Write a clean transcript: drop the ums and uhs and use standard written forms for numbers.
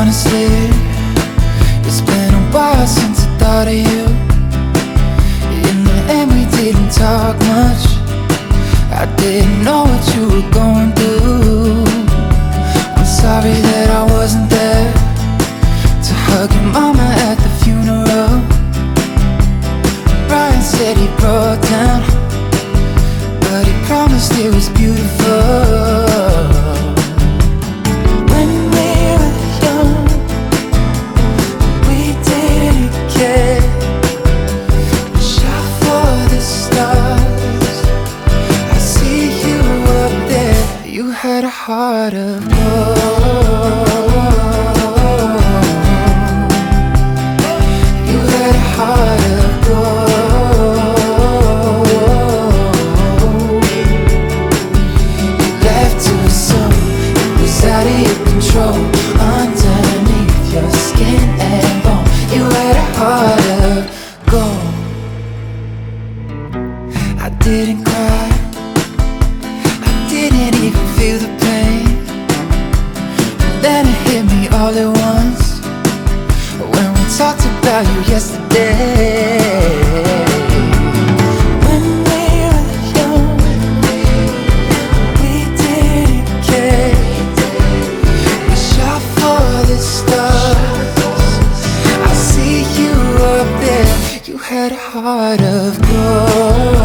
honestly, it's been a while since I thought of you. In the end we didn't talk much. I didn't know what you were going through. I'm sorry that I wasn't there to hug your mama at the funeral. Ryan said he broke down, but he promised it was beautiful. Had a heart of gold. You had a heart of gold. You left too soon. It was out of your control. Underneath your skin and bone, you had a heart of gold. I didn't cry, didn't even feel the pain. And then it hit me all at once when we talked about you yesterday. When we were young, we didn't care. We shot for the stars. I see you up there. You had a heart of gold.